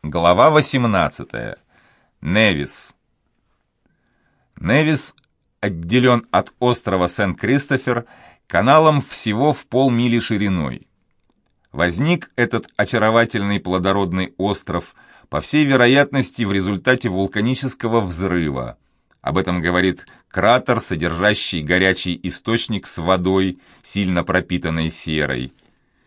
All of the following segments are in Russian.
Глава 18. Невис. Невис отделен от острова Сент-Кристофер каналом всего в полмили шириной. Возник этот очаровательный плодородный остров, по всей вероятности, в результате вулканического взрыва. Об этом говорит кратер, содержащий горячий источник с водой, сильно пропитанной серой.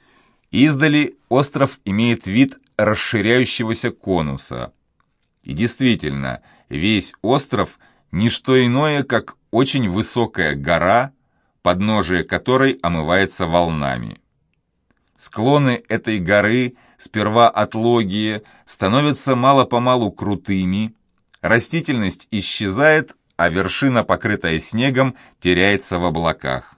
Издали остров имеет вид расширяющегося конуса. И действительно, весь остров – не что иное, как очень высокая гора, подножие которой омывается волнами. Склоны этой горы, сперва отлогие, становятся мало-помалу крутыми, растительность исчезает, а вершина, покрытая снегом, теряется в облаках.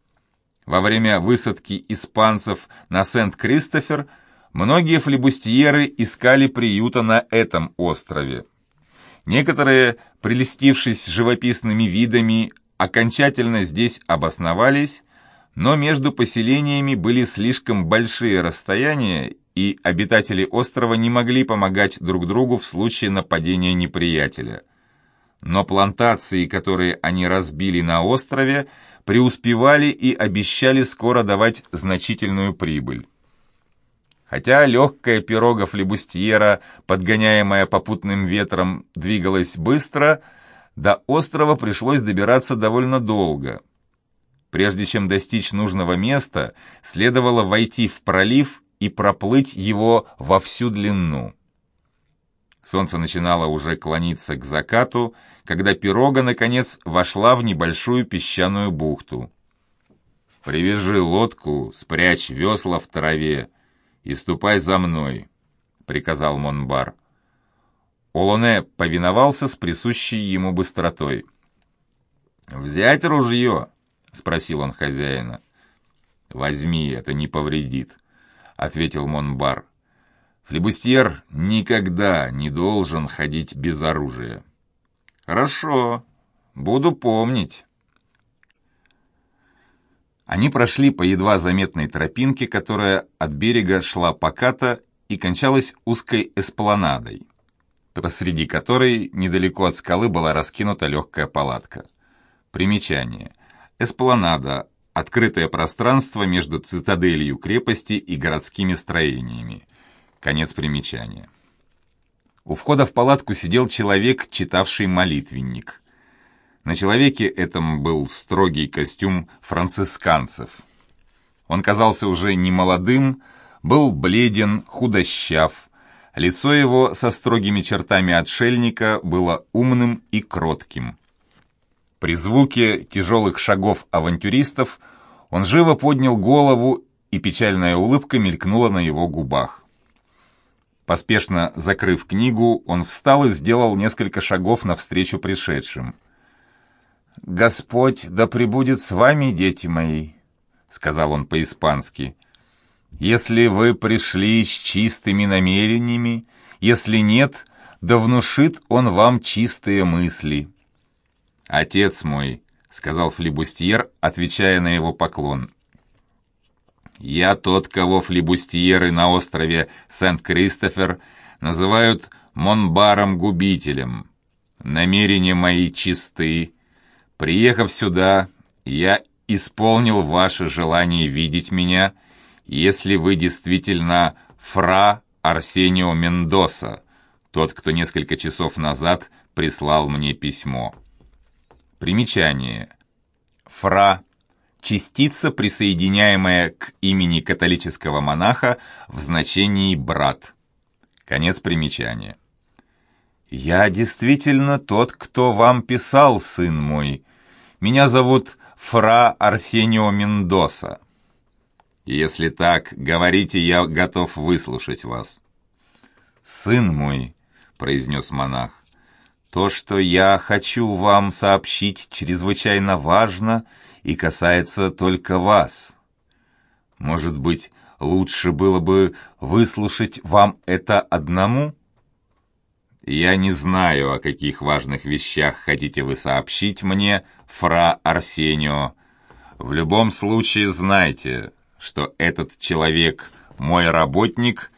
Во время высадки испанцев на Сент-Кристофер многие флибустьеры искали приюта на этом острове. Некоторые, прельстившись живописными видами, окончательно здесь обосновались, но между поселениями были слишком большие расстояния, и обитатели острова не могли помогать друг другу в случае нападения неприятеля. Но плантации, которые они разбили на острове, преуспевали и обещали скоро давать значительную прибыль. Хотя легкая пирога флибустьера, подгоняемая попутным ветром, двигалась быстро, до острова пришлось добираться довольно долго. Прежде чем достичь нужного места, следовало войти в пролив и проплыть его во всю длину. Солнце начинало уже клониться к закату, когда пирога, наконец, вошла в небольшую песчаную бухту. «Привяжи лодку, спрячь весла в траве и ступай за мной», — приказал Монбар. Олоне повиновался с присущей ему быстротой. «Взять ружье?» — спросил он хозяина. «Возьми, это не повредит», — ответил Монбар. «Флибустьер никогда не должен ходить без оружия». «Хорошо, буду помнить». Они прошли по едва заметной тропинке, которая от берега шла покато и кончалась узкой эспланадой, посреди которой недалеко от скалы была раскинута легкая палатка. Примечание. Эспланада – открытое пространство между цитаделью крепости и городскими строениями. Конец примечания. У входа в палатку сидел человек, читавший молитвенник. На человеке этом был строгий костюм францисканцев. Он казался уже немолодым, был бледен, худощав. Лицо его со строгими чертами отшельника было умным и кротким. При звуке тяжелых шагов авантюристов он живо поднял голову, и печальная улыбка мелькнула на его губах. Поспешно закрыв книгу, он встал и сделал несколько шагов навстречу пришедшим. «Господь да пребудет с вами, дети мои», — сказал он по-испански. «Если вы пришли с чистыми намерениями, если нет, да внушит он вам чистые мысли». «Отец мой», — сказал флибустьер, отвечая на его поклон, — «я тот, кого флибустьеры на острове Сент-Кристофер называют Монбаром-губителем. Намерения мои чисты. Приехав сюда, я исполнил ваше желание видеть меня, если вы действительно фра Арсенио Мендоса, тот, кто несколько часов назад прислал мне письмо». Примечание. Фра – частица, присоединяемая к имени католического монаха в значении «брат». Конец примечания. «Я действительно тот, кто вам писал, сын мой. Меня зовут фра Арсенио Мендоса». «Если так, говорите, я готов выслушать вас». «Сын мой», — произнес монах, — «то, что я хочу вам сообщить, чрезвычайно важно и касается только вас. Может быть, лучше было бы выслушать вам это одному?» «Я не знаю, о каких важных вещах хотите вы сообщить мне, фра Арсенио. В любом случае знайте, что этот человек мой работник,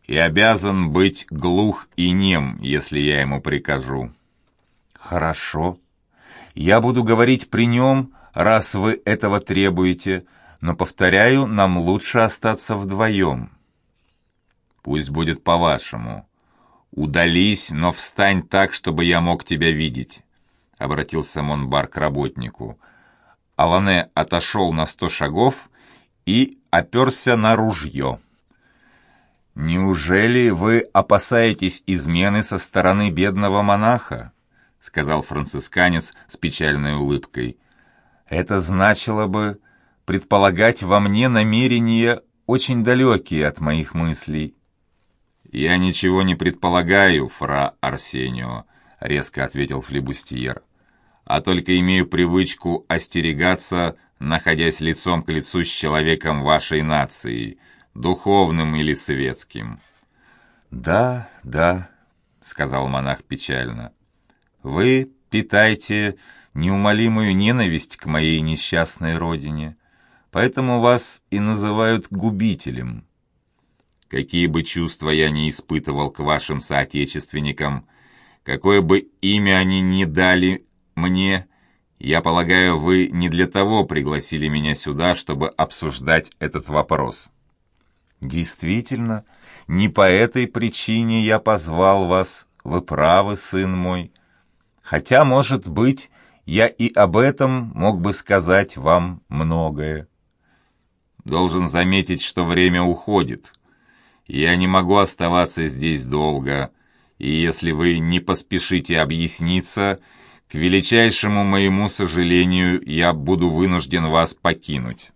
и обязан быть глух и нем, если я ему прикажу». «Хорошо. Я буду говорить при нем, раз вы этого требуете, но, повторяю, нам лучше остаться вдвоем». «Пусть будет по-вашему. Удались, но встань так, чтобы я мог тебя видеть», — обратился Монбар к работнику. Алане отошел на 100 шагов и оперся на ружье. «Неужели вы опасаетесь измены со стороны бедного монаха?» — сказал францисканец с печальной улыбкой. «Это значило бы предполагать во мне намерения, очень далекие от моих мыслей». «Я ничего не предполагаю, фра Арсенио», — резко ответил флибустьер, «а только имею привычку остерегаться, находясь лицом к лицу с человеком вашей нации, духовным или светским». «Да, да», — сказал монах печально, — «вы питаете неумолимую ненависть к моей несчастной родине, поэтому вас и называют губителем». «Какие бы чувства я ни испытывал к вашим соотечественникам, какое бы имя они ни дали мне, я полагаю, вы не для того пригласили меня сюда, чтобы обсуждать этот вопрос». «Действительно, не по этой причине я позвал вас, вы правы, сын мой. Хотя, может быть, я и об этом мог бы сказать вам многое». «Должен заметить, что время уходит. Я не могу оставаться здесь долго, и если вы не поспешите объясниться, к величайшему моему сожалению, я буду вынужден вас покинуть».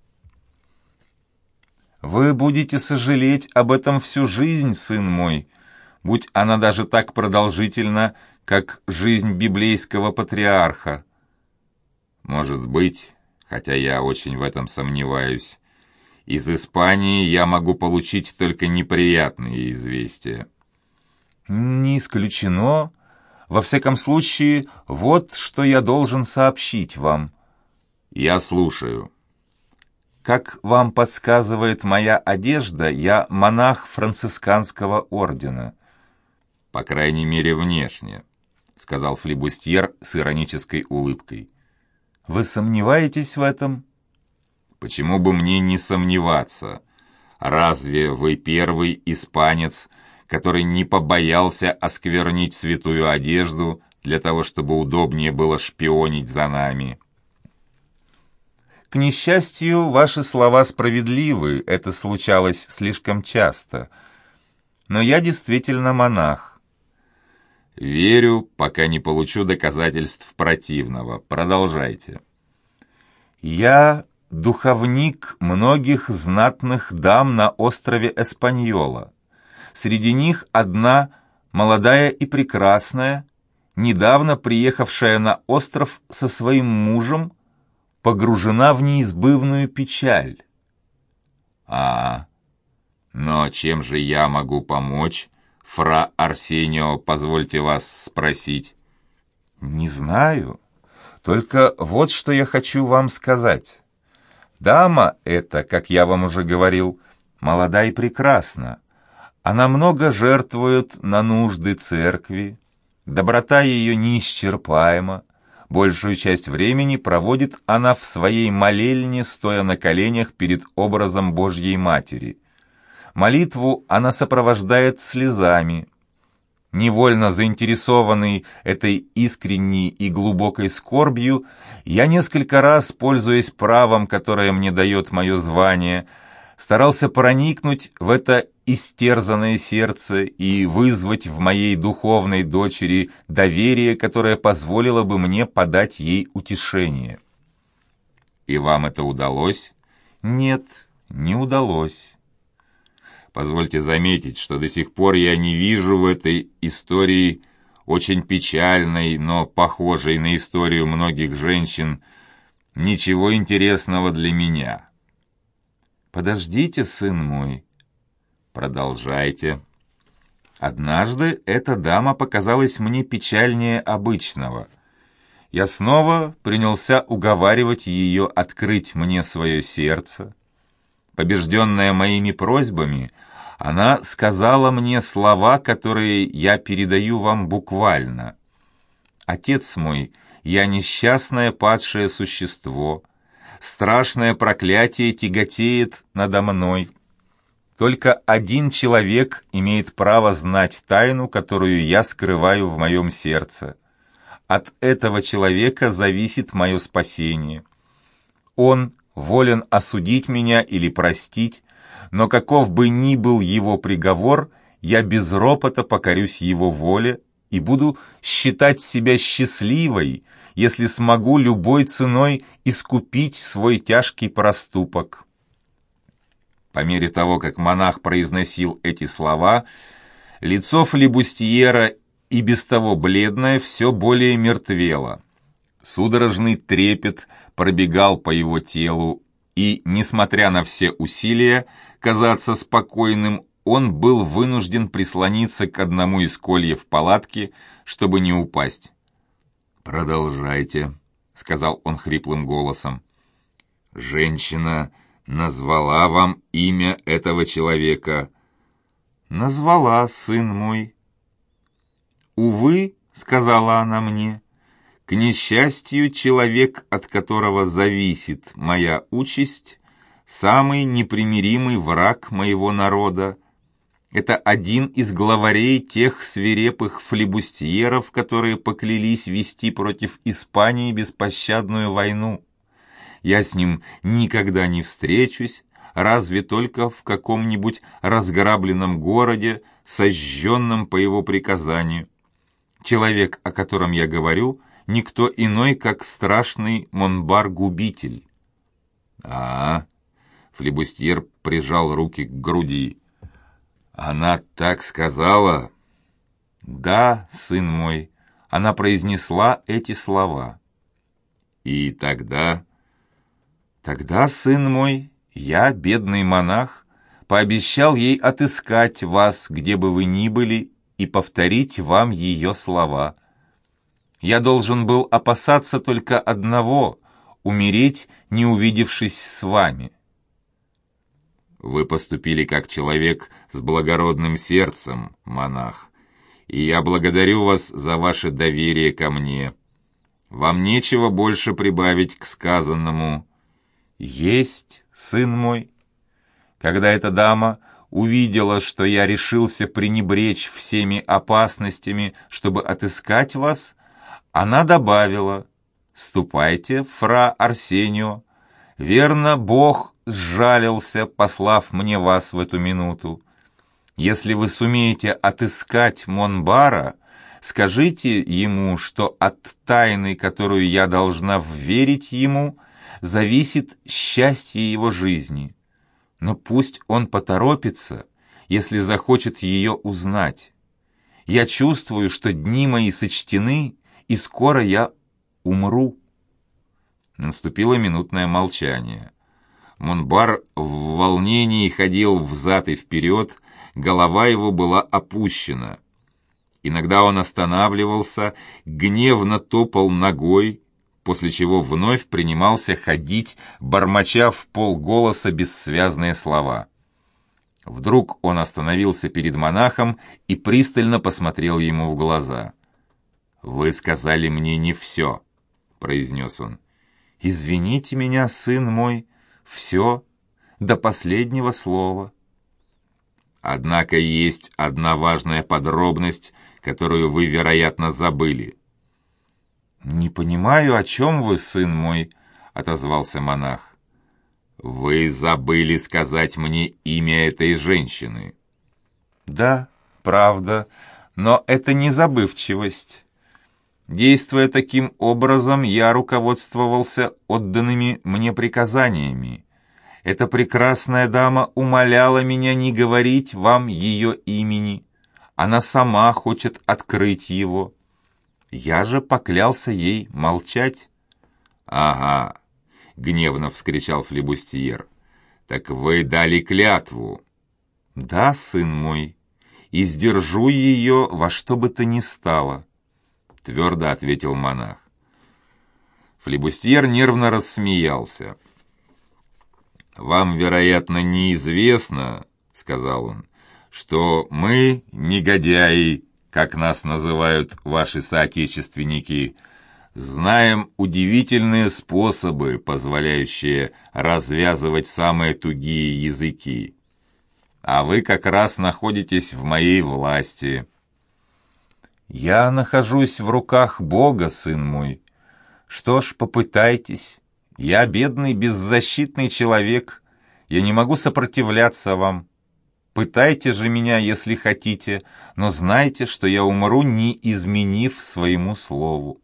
«Вы будете сожалеть об этом всю жизнь, сын мой, будь она даже так продолжительна, как жизнь библейского патриарха». «Может быть, хотя я очень в этом сомневаюсь. Из Испании я могу получить только неприятные известия». «Не исключено. Во всяком случае, вот что я должен сообщить вам». «Я слушаю». «Как вам подсказывает моя одежда, я монах францисканского ордена». «По крайней мере, внешне», — сказал флибустьер с иронической улыбкой. «Вы сомневаетесь в этом?» «Почему бы мне не сомневаться? Разве вы первый испанец, который не побоялся осквернить святую одежду для того, чтобы удобнее было шпионить за нами?» «К несчастью, ваши слова справедливы, это случалось слишком часто. Но я действительно монах». «Верю, пока не получу доказательств противного. Продолжайте». «Я духовник многих знатных дам на острове Эспаньола. Среди них одна, молодая и прекрасная, недавно приехавшая на остров со своим мужем, погружена в неизбывную печаль». Но чем же я могу помочь, фра Арсенио, позвольте вас спросить?» «Не знаю. Только вот что я хочу вам сказать. Дама эта, как я вам уже говорил, молода и прекрасна. Она много жертвует на нужды церкви. Доброта ее неисчерпаема. Большую часть времени проводит она в своей молельне, стоя на коленях перед образом Божьей Матери. Молитву она сопровождает слезами. Невольно заинтересованный этой искренней и глубокой скорбью, я несколько раз, пользуясь правом, которое мне дает мое звание, старался проникнуть в это истерзанное сердце и вызвать в моей духовной дочери доверие, которое позволило бы мне подать ей утешение». «И вам это удалось?» «Нет, не удалось». «Позвольте заметить, что до сих пор я не вижу в этой истории, очень печальной, но похожей на историю многих женщин, ничего интересного для меня». «Подождите, сын мой». «Продолжайте». «Однажды эта дама показалась мне печальнее обычного. Я снова принялся уговаривать ее открыть мне свое сердце. Побежденная моими просьбами, Она сказала мне слова, которые я передаю вам буквально. «Отец мой, я несчастное падшее существо. Страшное проклятие тяготеет надо мной. Только один человек имеет право знать тайну, которую я скрываю в моем сердце. От этого человека зависит мое спасение. Он волен осудить меня или простить, но каков бы ни был его приговор, я без ропота покорюсь его воле и буду считать себя счастливой, если смогу любой ценой искупить свой тяжкий проступок». По мере того, как монах произносил эти слова, лицо флибустьера, и без того бледное, все более мертвело. Судорожный трепет пробегал по его телу, и, несмотря на все усилия казаться спокойным, он был вынужден прислониться к одному из кольев палатки, чтобы не упасть. «Продолжайте», — сказал он хриплым голосом. «Женщина назвала вам имя этого человека?» «Назвала, сын мой». «Увы», — сказала она мне, — «к несчастью, человек, от которого зависит моя участь, самый непримиримый враг моего народа. Это один из главарей тех свирепых флибустьеров, которые поклялись вести против Испании беспощадную войну. Я с ним никогда не встречусь, разве только в каком-нибудь разграбленном городе, сожженном по его приказанию. Человек, о котором я говорю, никто иной, как страшный Монбар-губитель». Флибустьер прижал руки к груди. «Она так сказала?» «Да, сын мой, она произнесла эти слова». «И тогда?» «Тогда, сын мой, я, бедный монах, пообещал ей отыскать вас, где бы вы ни были, и повторить вам ее слова. Я должен был опасаться только одного — умереть, не увидевшись с вами». «Вы поступили как человек с благородным сердцем, монах, и я благодарю вас за ваше доверие ко мне. Вам нечего больше прибавить к сказанному». «Есть, сын мой». Когда эта дама увидела, что я решился пренебречь всеми опасностями, чтобы отыскать вас, она добавила: «Ступайте, фра Арсенио. Верно, Бог сжалился, послав мне вас в эту минуту. Если вы сумеете отыскать Монбара, скажите ему, что от тайны, которую я должна вверить ему, зависит счастье его жизни. Но пусть он поторопится, если захочет ее узнать. Я чувствую, что дни мои сочтены, и скоро я умру». Наступило минутное молчание. Монбар в волнении ходил взад и вперед, голова его была опущена. Иногда он останавливался, гневно топал ногой, после чего вновь принимался ходить, бормоча в полголоса бессвязные слова. Вдруг он остановился перед монахом и пристально посмотрел ему в глаза. «Вы сказали мне не все», — произнес он. «Извините меня, сын мой, все, до последнего слова». «Однако есть одна важная подробность, которую вы, вероятно, забыли». «Не понимаю, о чем вы, сын мой», — отозвался монах. «Вы забыли сказать мне имя этой женщины». «Да, правда, но это не забывчивость. Действуя таким образом, я руководствовался отданными мне приказаниями. Эта прекрасная дама умоляла меня не говорить вам ее имени. Она сама хочет открыть его. Я же поклялся ей молчать». «Ага», — гневно вскричал флибустьер. «Так вы дали клятву». «Да, сын мой, и сдержу ее во что бы то ни стало», — твердо ответил монах. Флибустьер нервно рассмеялся. «Вам, вероятно, неизвестно, — сказал он, — что мы, негодяи, как нас называют ваши соотечественники, знаем удивительные способы, позволяющие развязывать самые тугие языки. А вы как раз находитесь в моей власти». «Я нахожусь в руках Бога, сын мой. Что ж, попытайтесь. Я бедный, беззащитный человек. Я не могу сопротивляться вам. Пытайте же меня, если хотите, но знайте, что я умру, не изменив своему слову».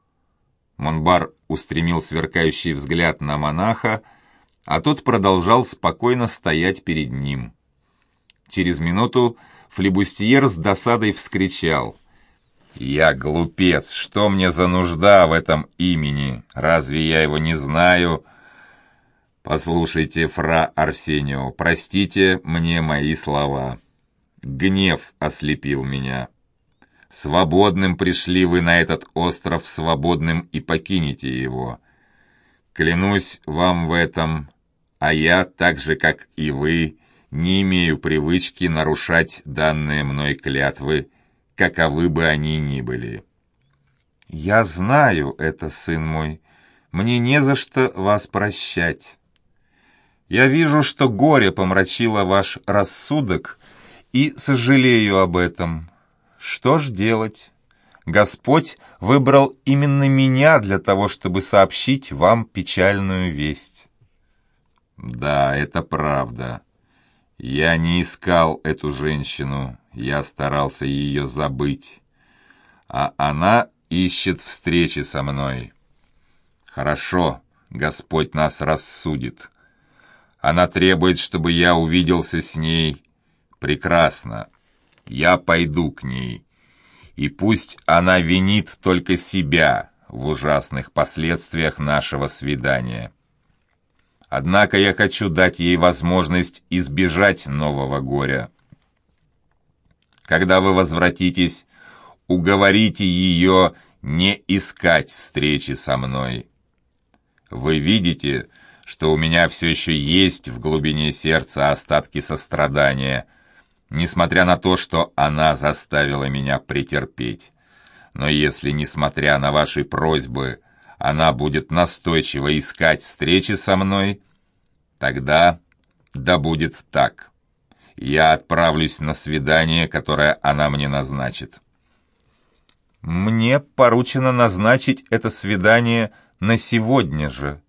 Монбар устремил сверкающий взгляд на монаха, а тот продолжал спокойно стоять перед ним. Через минуту флибустьер с досадой вскричал: «Я глупец, что мне за нужда в этом имени? Разве я его не знаю? Послушайте, фра Арсенио, простите мне мои слова. Гнев ослепил меня. Свободным пришли вы на этот остров, свободным и покинете его. Клянусь вам в этом, а я, так же, как и вы, не имею привычки нарушать данные мной клятвы, каковы бы они ни были». «Я знаю это, сын мой. Мне не за что вас прощать. Я вижу, что горе помрачило ваш рассудок, и сожалею об этом. Что ж делать? Господь выбрал именно меня для того, чтобы сообщить вам печальную весть». «Да, это правда. Я не искал эту женщину, я старался ее забыть. А она ищет встречи со мной. Хорошо, Господь нас рассудит. Она требует, чтобы я увиделся с ней. Прекрасно. Я пойду к ней. И пусть она винит только себя в ужасных последствиях нашего свидания. Однако я хочу дать ей возможность избежать нового горя. Когда вы возвратитесь, уговорите ее не искать встречи со мной. Вы видите, что у меня все еще есть в глубине сердца остатки сострадания, несмотря на то, что она заставила меня претерпеть. Но если, несмотря на ваши просьбы, она будет настойчиво искать встречи со мной, тогда да будет так. Я отправлюсь на свидание, которое она мне назначит». «Мне поручено назначить это свидание на сегодня же».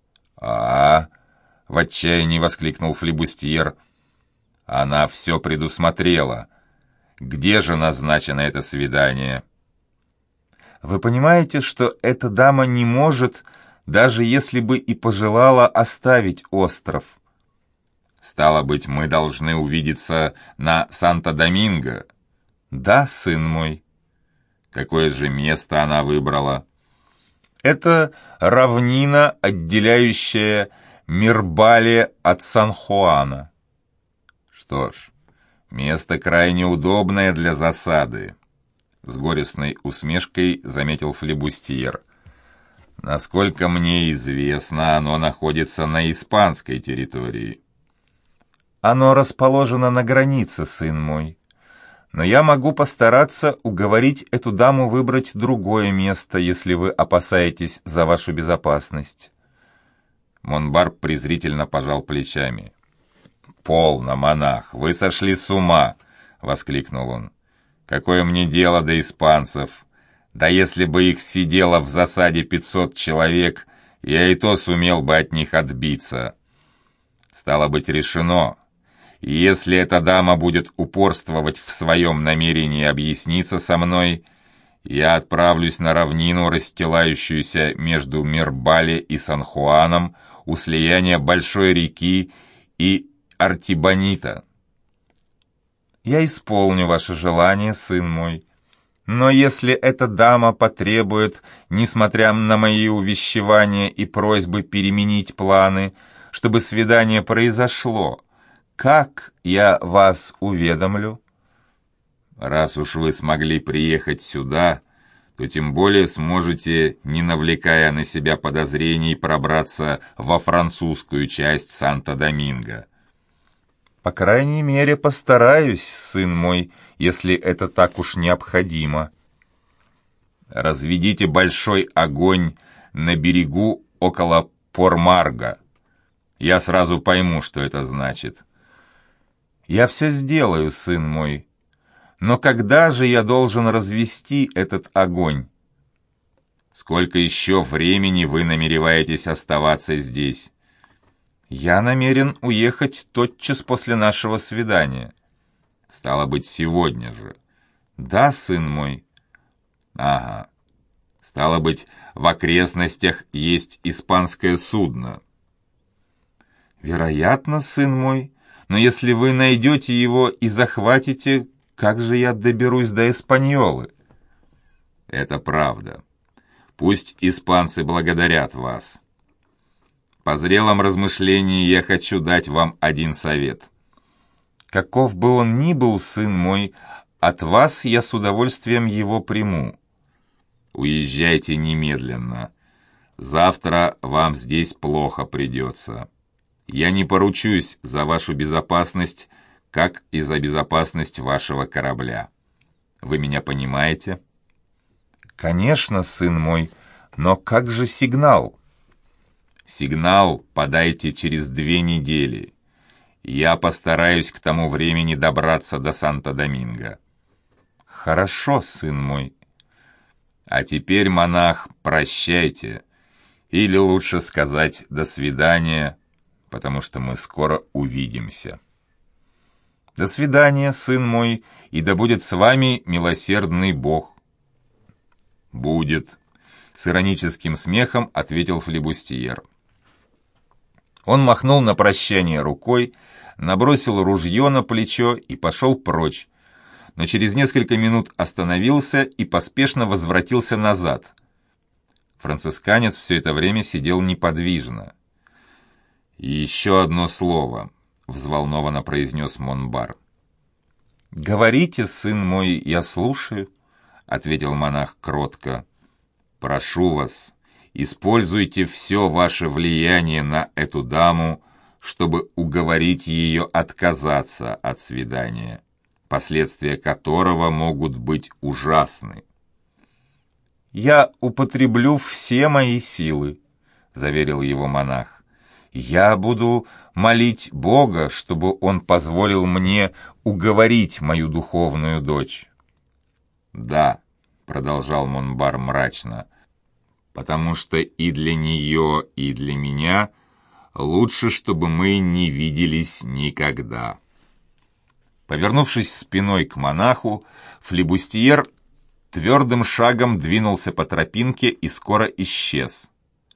В отчаянии воскликнул флибустьер. «Она все предусмотрела. Где же назначено это свидание?» «Вы понимаете, что эта дама не может, даже если бы и пожелала, оставить остров?» «Стало быть, мы должны увидеться на Санто-Доминго?» «Да, сын мой». «Какое же место она выбрала?» «Это равнина, отделяющая Мирбале от Сан-Хуана». «Что ж, место крайне удобное для засады», — с горестной усмешкой заметил флибустьер. «Насколько мне известно, оно находится на испанской территории». «Оно расположено на границе, сын мой. Но я могу постараться уговорить эту даму выбрать другое место, если вы опасаетесь за вашу безопасность». Монбар презрительно пожал плечами. «Полно, монах, вы сошли с ума!» — воскликнул он. «Какое мне дело до испанцев? Да если бы их сидело в засаде 500 человек, я и то сумел бы от них отбиться. Стало быть, решено. И если эта дама будет упорствовать в своем намерении объясниться со мной, я отправлюсь на равнину, расстилающуюся между Мирбале и Сан-Хуаном, у слияния большой реки и Артибонита». «Я исполню ваше желание, сын мой. Но если эта дама потребует, несмотря на мои увещевания и просьбы переменить планы, чтобы свидание произошло, как я вас уведомлю?» «Раз уж вы смогли приехать сюда, то тем более сможете, не навлекая на себя подозрений, пробраться во французскую часть Санто-Доминго». по крайней мере, постараюсь, сын мой, если это так уж необходимо. Разведите большой огонь на берегу около Пормарга. Я сразу пойму, что это значит. Я все сделаю, сын мой. Но когда же я должен развести этот огонь? Сколько еще времени вы намереваетесь оставаться здесь? Я намерен уехать тотчас после нашего свидания. Стало быть, сегодня же. Да, сын мой. Ага. Стало быть, в окрестностях есть испанское судно. Вероятно, сын мой. Но если вы найдете его и захватите, как же я доберусь до Эспаньолы? Это правда. Пусть испанцы благодарят вас. По зрелом размышлении я хочу дать вам один совет. Каков бы он ни был, сын мой, от вас я с удовольствием его приму. Уезжайте немедленно. Завтра вам здесь плохо придется. Я не поручусь за вашу безопасность, как и за безопасность вашего корабля. Вы меня понимаете? Конечно, сын мой, но как же сигнал? Сигнал подайте через 2 недели. Я постараюсь к тому времени добраться до Санто-Доминго. Хорошо, сын мой. А теперь, монах, прощайте. Или лучше сказать «до свидания», потому что мы скоро увидимся. До свидания, сын мой, и да будет с вами милосердный Бог. Будет, с ироническим смехом ответил флибустьер. Он махнул на прощание рукой, набросил ружье на плечо и пошел прочь, но через несколько минут остановился и поспешно возвратился назад. Францисканец все это время сидел неподвижно. «И еще одно слово», — взволнованно произнес Монбар. «Говорите, сын мой, я слушаю», — ответил монах кротко. «Прошу вас, используйте все ваше влияние на эту даму, чтобы уговорить ее отказаться от свидания, последствия которого могут быть ужасны». «Я употреблю все мои силы», — заверил его монах. «Я буду молить Бога, чтобы Он позволил мне уговорить мою духовную дочь». «Да», — продолжал Монбар мрачно, «потому что и для нее, и для меня лучше, чтобы мы не виделись никогда». Повернувшись спиной к монаху, флибустьер твердым шагом двинулся по тропинке и скоро исчез.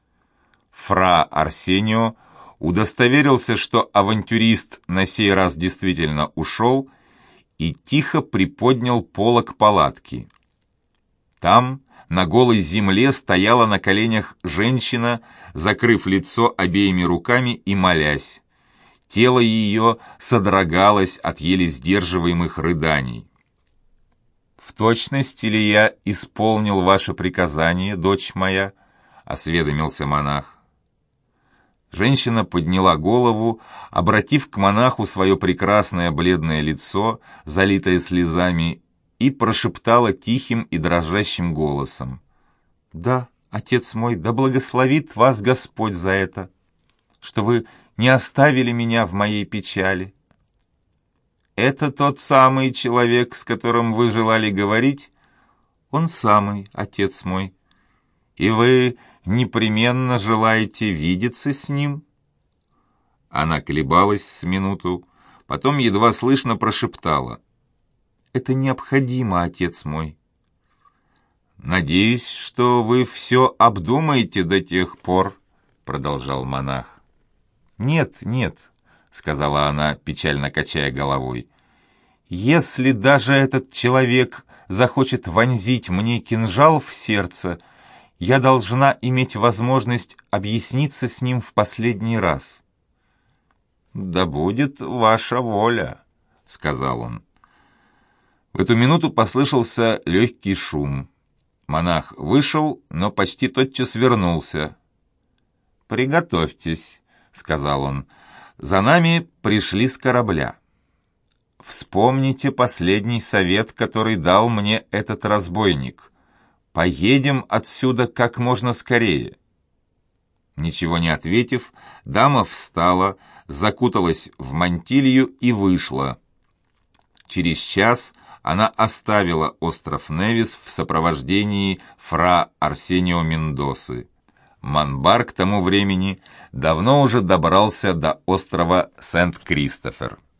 Фра Арсенио удостоверился, что авантюрист на сей раз действительно ушел, и тихо приподнял полог палатки. Там, на голой земле, стояла на коленях женщина, закрыв лицо обеими руками и молясь. Тело ее содрогалось от еле сдерживаемых рыданий. «В точности ли я исполнил ваше приказание, дочь моя?» — осведомился монах. Женщина подняла голову, обратив к монаху свое прекрасное бледное лицо, залитое слезами, и прошептала тихим и дрожащим голосом: «Да, отец мой, да благословит вас Господь за это, что вы не оставили меня в моей печали». «Это тот самый человек, с которым вы желали говорить?» «Он самый, отец мой. И вы непременно желаете видеться с ним?» Она колебалась с минуту, потом едва слышно прошептала: «Это необходимо, отец мой». «Надеюсь, что вы все обдумаете до тех пор», — продолжал монах. «Нет, нет», — сказала она, печально качая головой. «Если даже этот человек захочет вонзить мне кинжал в сердце, я должна иметь возможность объясниться с ним в последний раз». «Да будет ваша воля», — сказал он. В эту минуту послышался легкий шум. Монах вышел, но почти тотчас вернулся. «Приготовьтесь», — сказал он, — «за нами пришли с корабля». вспомните последний совет, который дал мне этот разбойник. Поедем отсюда как можно скорее». Ничего не ответив, дама встала, закуталась в мантилью и вышла. Через час она оставила остров Невис в сопровождении фра Арсенио Мендосы. Монбар к тому времени давно уже добрался до острова Сент-Кристофер.